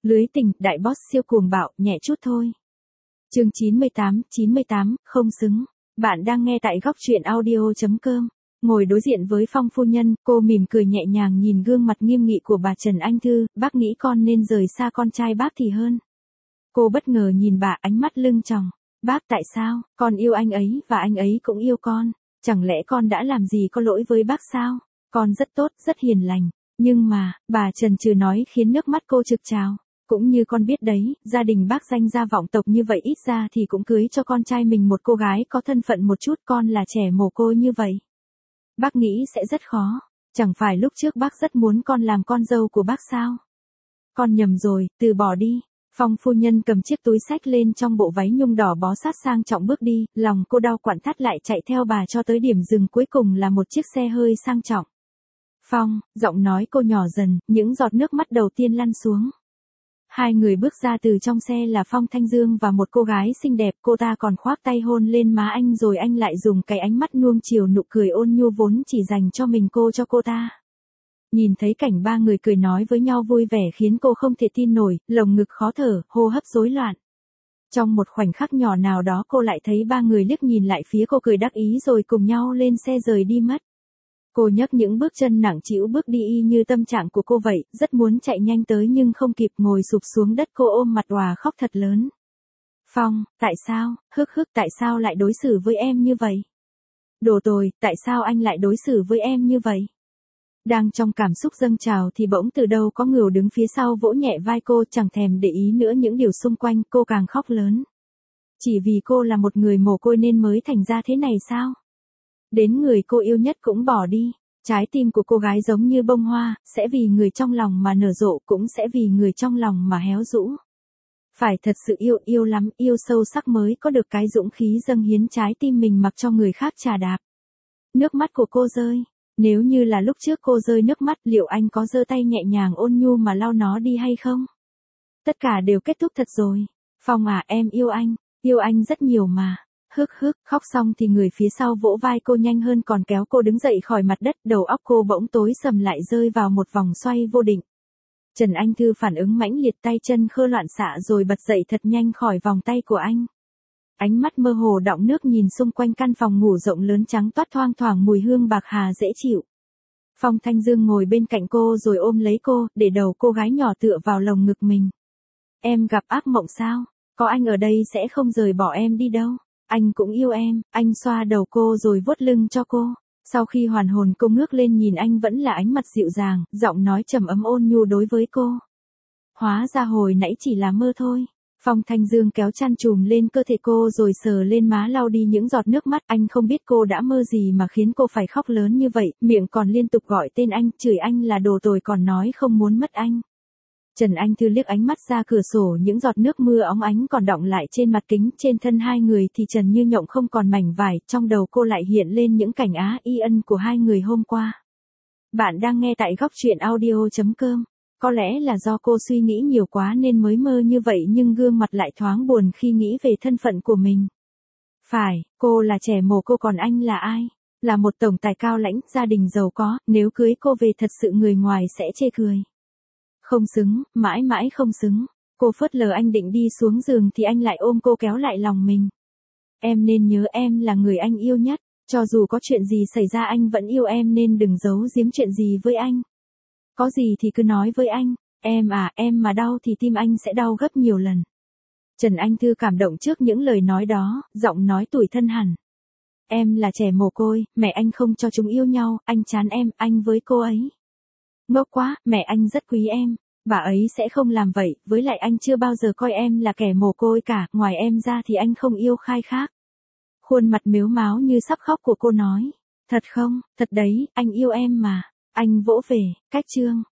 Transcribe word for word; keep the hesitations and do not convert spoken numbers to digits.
Lưới tình, đại boss siêu cuồng bạo, nhẹ chút thôi. Chương chín mươi tám, chín mươi tám, không xứng. Bạn đang nghe tại góc truyện audio chấm com. Ngồi đối diện với Phong phu nhân, cô mỉm cười nhẹ nhàng nhìn gương mặt nghiêm nghị của bà Trần Anh Thư, bác nghĩ con nên rời xa con trai bác thì hơn. Cô bất ngờ nhìn bà, ánh mắt lưng tròng. Bác tại sao, con yêu anh ấy và anh ấy cũng yêu con. Chẳng lẽ con đã làm gì có lỗi với bác sao? Con rất tốt, rất hiền lành. Nhưng mà, bà Trần trừ nói khiến nước mắt cô trực trào. Cũng như con biết đấy, gia đình bác danh gia vọng tộc như vậy ít ra thì cũng cưới cho con trai mình một cô gái có thân phận một chút, con là trẻ mồ côi như vậy. Bác nghĩ sẽ rất khó, chẳng phải lúc trước bác rất muốn con làm con dâu của bác sao? Con nhầm rồi, từ bỏ đi. Phong phu nhân cầm chiếc túi xách lên trong bộ váy nhung đỏ bó sát sang trọng bước đi, lòng cô đau quặn thắt lại chạy theo bà cho tới điểm dừng cuối cùng là một chiếc xe hơi sang trọng. Phong, giọng nói cô nhỏ dần, những giọt nước mắt đầu tiên lăn xuống. Hai người bước ra từ trong xe là Phong Thanh Dương và một cô gái xinh đẹp, cô ta còn khoác tay hôn lên má anh rồi anh lại dùng cái ánh mắt nuông chiều nụ cười ôn nhu vốn chỉ dành cho mình cô cho cô ta. Nhìn thấy cảnh ba người cười nói với nhau vui vẻ khiến cô không thể tin nổi, lồng ngực khó thở, hô hấp rối loạn. Trong một khoảnh khắc nhỏ nào đó cô lại thấy ba người liếc nhìn lại phía cô cười đắc ý rồi cùng nhau lên xe rời đi mất. Cô nhấc những bước chân nặng trĩu bước đi y như tâm trạng của cô vậy, rất muốn chạy nhanh tới nhưng không kịp, ngồi sụp xuống đất cô ôm mặt òa khóc thật lớn. Phong, tại sao, hức hức tại sao lại đối xử với em như vậy? Đồ tồi, tại sao anh lại đối xử với em như vậy? Đang trong cảm xúc dâng trào thì bỗng từ đâu có người đứng phía sau vỗ nhẹ vai cô, chẳng thèm để ý nữa những điều xung quanh, cô càng khóc lớn. Chỉ vì cô là một người mồ côi nên mới thành ra thế này sao? Đến người cô yêu nhất cũng bỏ đi. Trái tim của cô gái giống như bông hoa, sẽ vì người trong lòng mà nở rộ, cũng sẽ vì người trong lòng mà héo rũ. Phải thật sự yêu, yêu lắm, yêu sâu sắc mới có được cái dũng khí dâng hiến trái tim mình mặc cho người khác trà đạp. Nước mắt của cô rơi. Nếu như là lúc trước cô rơi nước mắt, liệu anh có giơ tay nhẹ nhàng ôn nhu mà lau nó đi hay không? Tất cả đều kết thúc thật rồi. Phong à, em yêu anh, yêu anh rất nhiều mà. Hức hức, khóc xong thì người phía sau vỗ vai cô nhanh hơn còn kéo cô đứng dậy khỏi mặt đất, đầu óc cô bỗng tối sầm lại rơi vào một vòng xoay vô định. Trần Anh Thư phản ứng mãnh liệt, tay chân khơ loạn xạ rồi bật dậy thật nhanh khỏi vòng tay của anh. Ánh mắt mơ hồ đọng nước nhìn xung quanh căn phòng ngủ rộng lớn trắng toát thoang thoảng mùi hương bạc hà dễ chịu. Phong Thanh Dương ngồi bên cạnh cô rồi ôm lấy cô, để đầu cô gái nhỏ tựa vào lồng ngực mình. Em gặp ác mộng sao? Có anh ở đây sẽ không rời bỏ em đi đâu. Anh cũng yêu em, anh xoa đầu cô rồi vuốt lưng cho cô. Sau khi hoàn hồn cô ngước lên nhìn anh vẫn là ánh mặt dịu dàng, giọng nói trầm ấm ôn nhu đối với cô. Hóa ra hồi nãy chỉ là mơ thôi. Phong Thanh Dương kéo chăn trùm lên cơ thể cô rồi sờ lên má lau đi những giọt nước mắt. Anh không biết cô đã mơ gì mà khiến cô phải khóc lớn như vậy, miệng còn liên tục gọi tên anh, chửi anh là đồ tồi còn nói không muốn mất anh. Trần Anh Thư liếc ánh mắt ra cửa sổ, những giọt nước mưa óng ánh còn đọng lại trên mặt kính, trên thân hai người thì trần như nhộng không còn mảnh vải, trong đầu cô lại hiện lên những cảnh á y ân của hai người hôm qua. Bạn đang nghe tại góc truyện audio chấm com. Có lẽ là do cô suy nghĩ nhiều quá nên mới mơ như vậy nhưng gương mặt lại thoáng buồn khi nghĩ về thân phận của mình. Phải, cô là trẻ mồ côi còn anh là ai? Là một tổng tài cao lãnh, gia đình giàu có, nếu cưới cô về thật sự người ngoài sẽ chê cười. Không xứng, mãi mãi không xứng. Cô phớt lờ anh định đi xuống giường thì anh lại ôm cô kéo lại lòng mình. Em nên nhớ em là người anh yêu nhất, cho dù có chuyện gì xảy ra anh vẫn yêu em nên đừng giấu giếm chuyện gì với anh. Có gì thì cứ nói với anh, em à, em mà đau thì tim anh sẽ đau gấp nhiều lần. Trần Anh Thư cảm động trước những lời nói đó, giọng nói tủi thân hẳn. Em là trẻ mồ côi, mẹ anh không cho chúng yêu nhau, anh chán em, anh với cô ấy. Ngốc quá, mẹ anh rất quý em, bà ấy sẽ không làm vậy, với lại anh chưa bao giờ coi em là kẻ mồ côi cả, ngoài em ra thì anh không yêu khai khác. Khuôn mặt mếu máo như sắp khóc của cô nói, thật không, thật đấy, anh yêu em mà. Anh vỗ về, cách chương.